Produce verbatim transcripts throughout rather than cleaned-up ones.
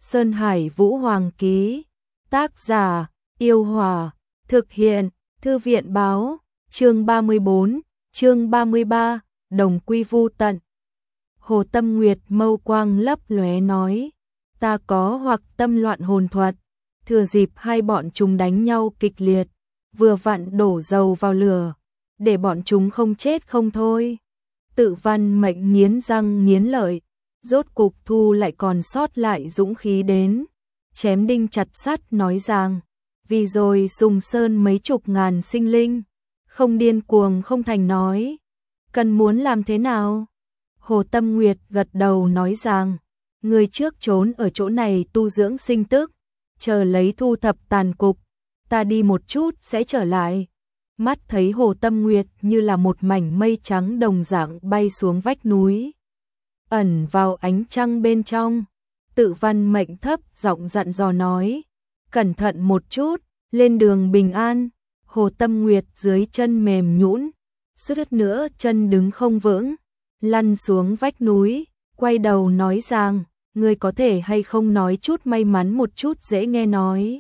Sơn Hải Vũ Hoàng ký. Tác giả: Yêu Hòa. Thực hiện: Thư viện báo. Chương ba mươi bốn, chương ba mươi ba, đồng quy vu tận. Hồ Tâm Nguyệt mâu quang lấp lóe nói, ta có hoặc tâm loạn hồn thuật, thừa dịp hai bọn chúng đánh nhau kịch liệt, vừa vặn đổ dầu vào lửa, để bọn chúng không chết không thôi. Tự Văn Mệnh nghiến răng nghiến lợi, rốt cục thu lại còn sót lại dũng khí đến, chém đinh chặt sắt nói rằng, vì rồi Sùng Sơn mấy chục ngàn sinh linh, không điên cuồng không thành nói, cần muốn làm thế nào? Hồ Tâm Nguyệt gật đầu nói rằng, người trước trốn ở chỗ này tu dưỡng sinh tức, chờ lấy thu thập tàn cục, ta đi một chút sẽ trở lại. Mắt thấy Hồ Tâm Nguyệt như là một mảnh mây trắng đồng dạng bay xuống vách núi, ẩn vào ánh trăng bên trong. Tự Văn Mệnh thấp giọng dặn dò nói, cẩn thận một chút, lên đường bình an. Hồ Tâm Nguyệt dưới chân mềm nhũn, suýt nữa chân đứng không vững, lăn xuống vách núi, quay đầu nói rằng, ngươi có thể hay không nói chút may mắn một chút dễ nghe nói.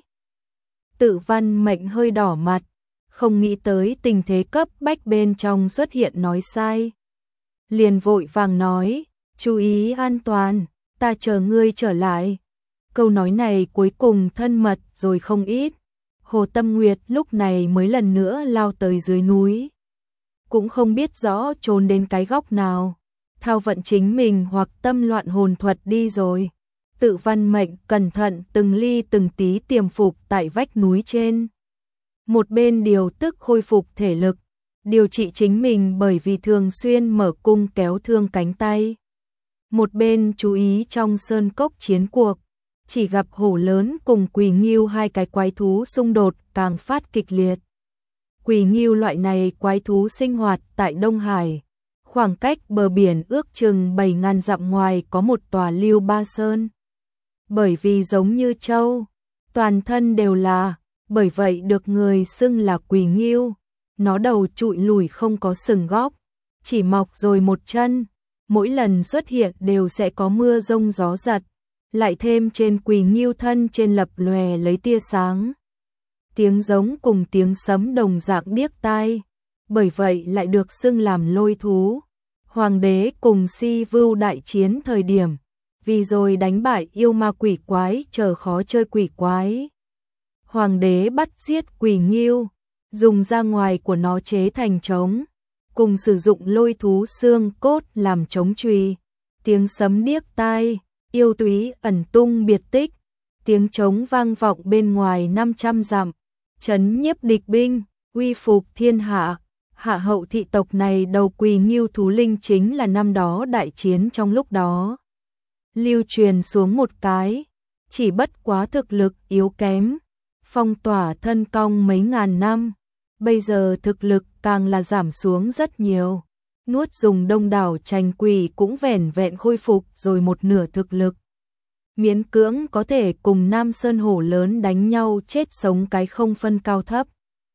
Tự Văn Mệnh hơi đỏ mặt, không nghĩ tới tình thế cấp bách bên trong xuất hiện nói sai. Liền vội vàng nói, chú ý an toàn, ta chờ ngươi trở lại. Câu nói này cuối cùng thân mật rồi không ít. Hồ Tâm Nguyệt lúc này mới lần nữa lao tới dưới núi. Cũng không biết rõ trốn đến cái góc nào, thao vận chính mình hoặc tâm loạn hồn thuật đi rồi. Tự Văn Mệnh cẩn thận từng ly từng tí tiềm phục tại vách núi trên. Một bên điều tức khôi phục thể lực, điều trị chính mình bởi vì thường xuyên mở cung kéo thương cánh tay. Một bên chú ý trong sơn cốc chiến cuộc, chỉ gặp hổ lớn cùng quỳ ngưu hai cái quái thú xung đột càng phát kịch liệt. Quỳ ngưu loại này quái thú sinh hoạt tại Đông Hải, khoảng cách bờ biển ước chừng bảy ngàn dặm ngoài có một tòa Lưu Ba Sơn. Bởi vì giống như trâu, toàn thân đều là, bởi vậy được người xưng là quỳ ngưu. Nó đầu trụi lùi không có sừng góc, chỉ mọc rồi một chân, mỗi lần xuất hiện đều sẽ có mưa rông gió giật, lại thêm trên quỳ ngưu thân trên lập lòe lấy tia sáng. Tiếng giống cùng tiếng sấm đồng dạng điếc tai, bởi vậy lại được xưng làm lôi thú. Hoàng đế cùng Si Vưu đại chiến thời điểm, vì rồi đánh bại yêu ma quỷ quái chờ khó chơi quỷ quái. Hoàng đế bắt giết quỳ ngưu, dùng ra ngoài của nó chế thành trống, cùng sử dụng lôi thú xương cốt làm trống chùy. Tiếng sấm điếc tai, yêu túy ẩn tung biệt tích, tiếng trống vang vọng bên ngoài năm trăm dặm, trấn nhiếp địch binh, uy phục thiên hạ. Hạ hậu thị tộc này đầu quỳ ngưu thú linh chính là năm đó đại chiến trong lúc đó lưu truyền xuống một cái, chỉ bất quá thực lực yếu kém, phong tỏa thân cong mấy ngàn năm, bây giờ thực lực càng là giảm xuống rất nhiều. Nuốt dùng đông đảo trành quỷ cũng vẻn vẹn khôi phục rồi một nửa thực lực, miễn cưỡng có thể cùng Nam Sơn hổ lớn đánh nhau chết sống cái không phân cao thấp.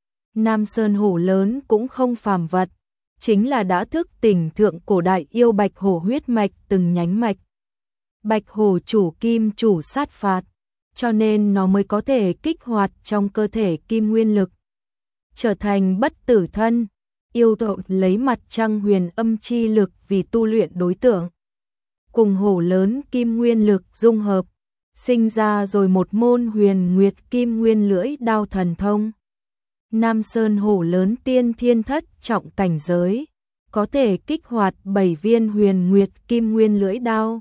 Nam Sơn hổ lớn cũng không phàm vật, chính là đã thức tỉnh thượng cổ đại yêu bạch hổ huyết mạch từng nhánh mạch. Bạch hổ chủ kim chủ sát phạt, cho nên nó mới có thể kích hoạt trong cơ thể kim nguyên lực, trở thành bất tử thân. Yêu tộc lấy mặt trăng huyền âm chi lực vì tu luyện đối tượng, cùng hổ lớn kim nguyên lực dung hợp, sinh ra rồi một môn huyền nguyệt kim nguyên lưỡi đao thần thông. Nam Sơn hổ lớn tiên thiên thất trọng cảnh giới, có thể kích hoạt bảy viên huyền nguyệt kim nguyên lưỡi đao.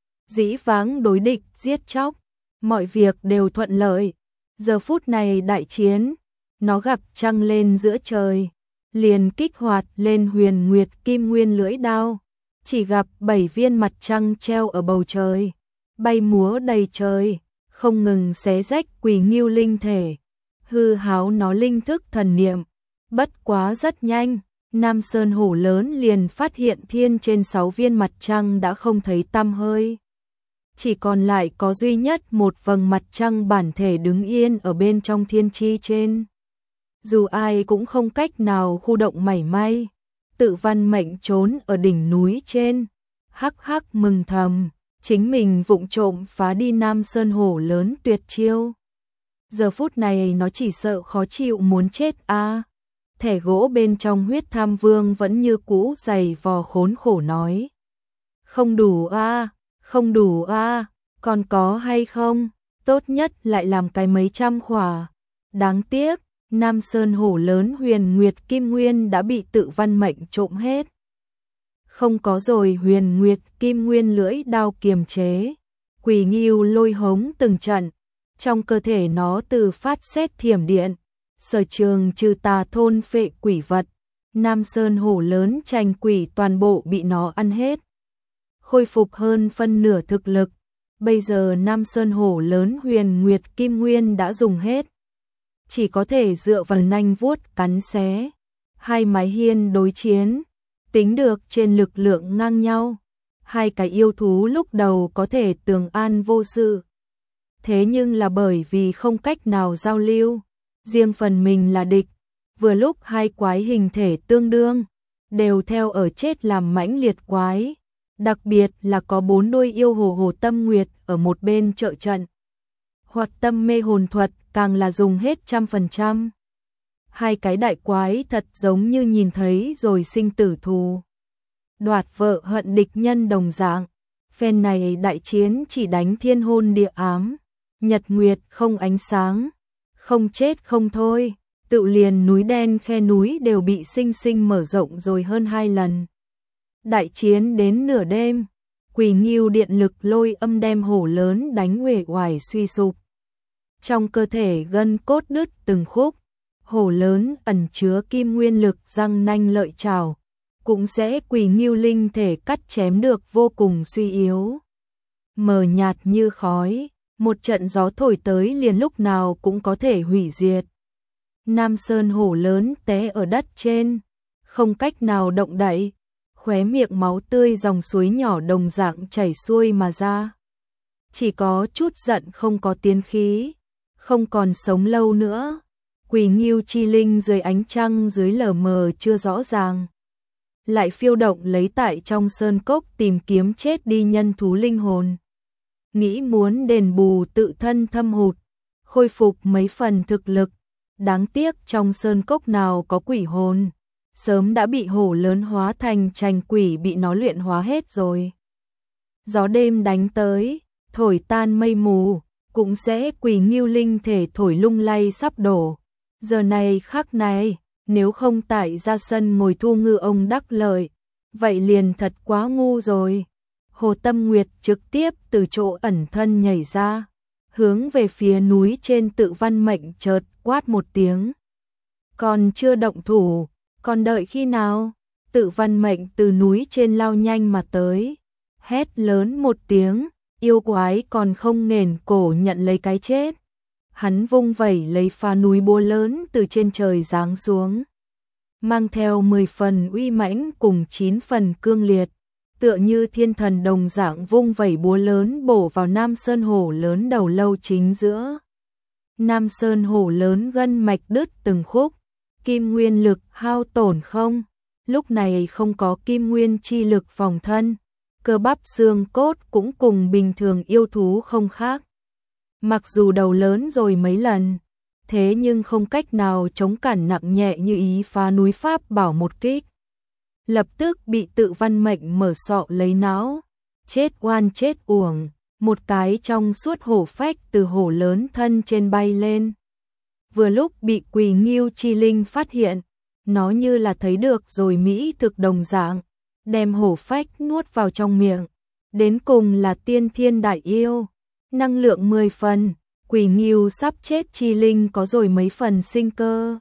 Dĩ vãng đối địch giết chóc, mọi việc đều thuận lợi. Giờ phút này đại chiến, nó gặp trăng lên giữa trời, liền kích hoạt lên huyền nguyệt kim nguyên lưỡi đao. Chỉ gặp bảy viên mặt trăng treo ở bầu trời, bay múa đầy trời, không ngừng xé rách quỳ ngưu linh thể, hư háo nó linh thức thần niệm. Bất quá rất nhanh, Nam Sơn hổ lớn liền phát hiện thiên trên sáu viên mặt trăng đã không thấy tăm hơi, chỉ còn lại có duy nhất một vầng mặt trăng bản thể đứng yên ở bên trong thiên chi trên. Dù ai cũng không cách nào khu động mảy may. Tự Văn Mệnh trốn ở đỉnh núi trên, hắc hắc mừng thầm, chính mình vụng trộm phá đi Nam Sơn Hổ lớn tuyệt chiêu. Giờ phút này nó chỉ sợ khó chịu muốn chết a. À. Thẻ gỗ bên trong Huyết Tham Vương vẫn như cũ giày vò khốn khổ nói. Không đủ a, à, không đủ a, à, còn có hay không? Tốt nhất lại làm cái mấy trăm khỏa. Đáng tiếc, Nam Sơn Hổ lớn Huyền Nguyệt Kim Nguyên đã bị Tự Văn Mệnh trộm hết. Không có rồi Huyền Nguyệt Kim Nguyên lưỡi đao kiềm chế. Quỷ Ngưu lôi hống từng trận. Trong cơ thể nó từ phát xét thiểm điện. Sở trường trừ tà thôn phệ quỷ vật. Nam Sơn Hổ lớn tranh quỷ toàn bộ bị nó ăn hết. Khôi phục hơn phân nửa thực lực. Bây giờ Nam Sơn Hổ lớn Huyền Nguyệt Kim Nguyên đã dùng hết. Chỉ có thể dựa vào nanh vuốt cắn xé. Hai mái hiên đối chiến. Tính được trên lực lượng ngang nhau. Hai cái yêu thú lúc đầu có thể tường an vô sự. Thế nhưng là bởi vì không cách nào giao lưu. Riêng phần mình là địch. Vừa lúc hai quái hình thể tương đương. Đều theo ở chết làm mãnh liệt quái. Đặc biệt là có bốn đôi yêu hồ hồ tâm nguyệt ở một bên trợ trận. Hoặc tâm mê hồn thuật càng là dùng hết trăm phần trăm. Hai cái đại quái thật giống như nhìn thấy rồi sinh tử thù. Đoạt vợ hận địch nhân đồng dạng. Phen này đại chiến chỉ đánh thiên hôn địa ám. Nhật nguyệt không ánh sáng. Không chết không thôi. Tự liền núi đen khe núi đều bị sinh sinh mở rộng rồi hơn hai lần. Đại chiến đến nửa đêm. Quỷ Ngưu điện lực lôi âm đem hổ lớn đánh uể oải suy sụp. Trong cơ thể gân cốt đứt từng khúc. Hổ lớn ẩn chứa kim nguyên lực răng nanh lợi chảo. Cũng sẽ Quỷ Ngưu linh thể cắt chém được vô cùng suy yếu. Mờ nhạt như khói. Một trận gió thổi tới liền lúc nào cũng có thể hủy diệt. Nam Sơn Hổ lớn té ở đất trên. Không cách nào động đậy. Khóe miệng máu tươi dòng suối nhỏ đồng dạng chảy xuôi mà ra. Chỉ có chút giận không có tiến khí. Không còn sống lâu nữa. Quỷ Ngưu chi linh dưới ánh trăng dưới lờ mờ chưa rõ ràng. Lại phiêu động lấy tại trong sơn cốc tìm kiếm chết đi nhân thú linh hồn. Nghĩ muốn đền bù tự thân thâm hụt. Khôi phục mấy phần thực lực. Đáng tiếc trong sơn cốc nào có quỷ hồn. Sớm đã bị hổ lớn hóa thành trành quỷ bị nó luyện hóa hết rồi. Gió đêm đánh tới, thổi tan mây mù, cũng sẽ Quỷ Ngưu linh thể thổi lung lay sắp đổ. Giờ này khắc này, nếu không tại ra sân ngồi thu ngư ông đắc lợi, vậy liền thật quá ngu rồi. Hồ Tâm Nguyệt trực tiếp từ chỗ ẩn thân nhảy ra, hướng về phía núi trên Tự Văn Mệnh chợt quát một tiếng. Còn chưa động thủ, còn đợi khi nào? Tự Văn Mệnh từ núi trên lao nhanh mà tới, hét lớn một tiếng, yêu quái còn không nghển cổ nhận lấy cái chết. Hắn vung vẩy lấy phá núi búa lớn từ trên trời giáng xuống, mang theo mười phần uy mãnh cùng chín phần cương liệt, tựa như thiên thần đồng dạng vung vẩy búa lớn bổ vào Nam Sơn Hổ lớn đầu lâu chính giữa. Nam Sơn Hổ lớn gân mạch đứt từng khúc, kim nguyên lực hao tổn không, lúc này không có kim nguyên chi lực phòng thân, cơ bắp xương cốt cũng cùng bình thường yêu thú không khác. Mặc dù đầu lớn rồi mấy lần, thế nhưng không cách nào chống cản nặng nhẹ như ý phá núi pháp bảo một kích. Lập tức bị Tự Văn Mệnh mở sọ lấy não, chết oan chết uổng, một cái trong suốt hổ phách từ hổ lớn thân trên bay lên. Vừa lúc bị Quỷ Ngưu chi linh phát hiện, nó như là thấy được rồi mỹ thực đồng dạng, đem hổ phách nuốt vào trong miệng. Đến cùng là tiên thiên đại yêu, năng lượng mười phần, Quỷ Ngưu sắp chết chi linh có rồi mấy phần sinh cơ.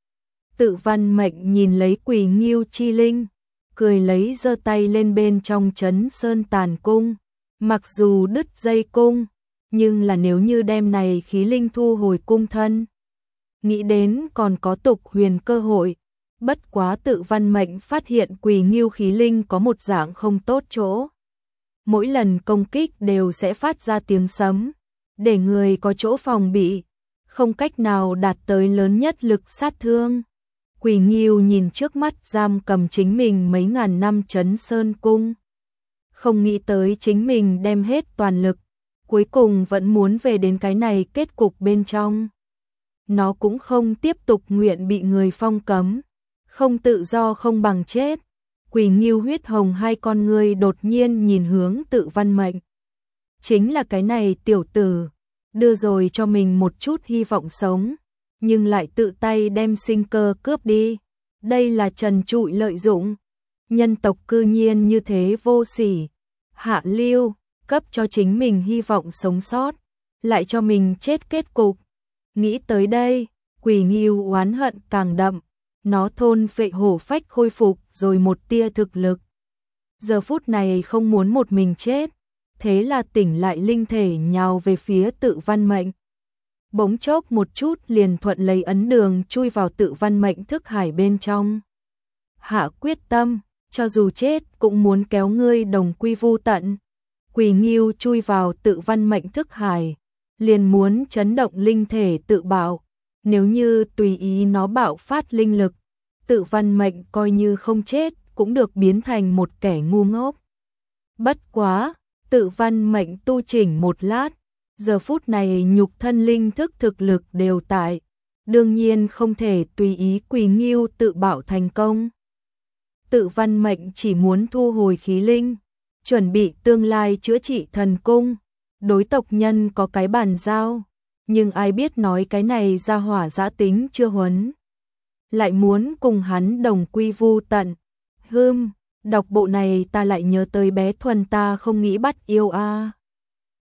Tự Văn Mệnh nhìn lấy Quỷ Ngưu chi linh, cười lấy giơ tay lên bên trong Trấn Sơn Tàn Cung, mặc dù đứt dây cung, nhưng là nếu như đem này khí linh thu hồi cung thân, nghĩ đến còn có tục huyền cơ hội. Bất quá Tự Văn Mệnh phát hiện Quỷ Ngưu khí linh có một dạng không tốt chỗ. Mỗi lần công kích đều sẽ phát ra tiếng sấm, để người có chỗ phòng bị, không cách nào đạt tới lớn nhất lực sát thương. Quỷ Ngưu nhìn trước mắt giam cầm chính mình mấy ngàn năm Trấn Sơn Cung, không nghĩ tới chính mình đem hết toàn lực, cuối cùng vẫn muốn về đến cái này kết cục bên trong. Nó cũng không tiếp tục nguyện bị người phong cấm, không tự do không bằng chết. Quỷ Nghiêu huyết hồng hai con ngươi đột nhiên nhìn hướng Tự Văn Mệnh. Chính là cái này tiểu tử, đưa rồi cho mình một chút hy vọng sống, nhưng lại tự tay đem sinh cơ cướp đi. Đây là trần trụi lợi dụng. Nhân tộc cư nhiên như thế vô sỉ, hạ lưu, cấp cho chính mình hy vọng sống sót, lại cho mình chết kết cục. Nghĩ tới đây, Quỷ Nghiêu oán hận càng đậm, nó thôn phệ hổ phách khôi phục rồi một tia thực lực. Giờ phút này không muốn một mình chết, thế là tỉnh lại linh thể nhào về phía Tự Văn Mệnh. Bỗng chốc một chút liền thuận lấy ấn đường chui vào Tự Văn Mệnh thức hải bên trong. Hạ quyết tâm, cho dù chết cũng muốn kéo ngươi đồng quy vu tận. Quỷ Nghiêu chui vào Tự Văn Mệnh thức hải, liền muốn chấn động linh thể tự bạo. Nếu như tùy ý nó bạo phát linh lực, Tự Văn Mệnh coi như không chết cũng được biến thành một kẻ ngu ngốc. Bất quá, Tự Văn Mệnh tu chỉnh một lát, giờ phút này nhục thân linh thức thực lực đều tại, đương nhiên không thể tùy ý Quỷ Nghiêu tự bạo thành công. Tự Văn Mệnh chỉ muốn thu hồi khí linh, chuẩn bị tương lai chữa trị thần cung, đối tộc nhân có cái bàn giao, nhưng ai biết nói cái này ra hỏa dã tính chưa huấn, lại muốn cùng hắn đồng quy vu tận. Hừm, đọc bộ này ta lại nhớ tới bé Thuần ta không nghĩ bắt yêu a. À.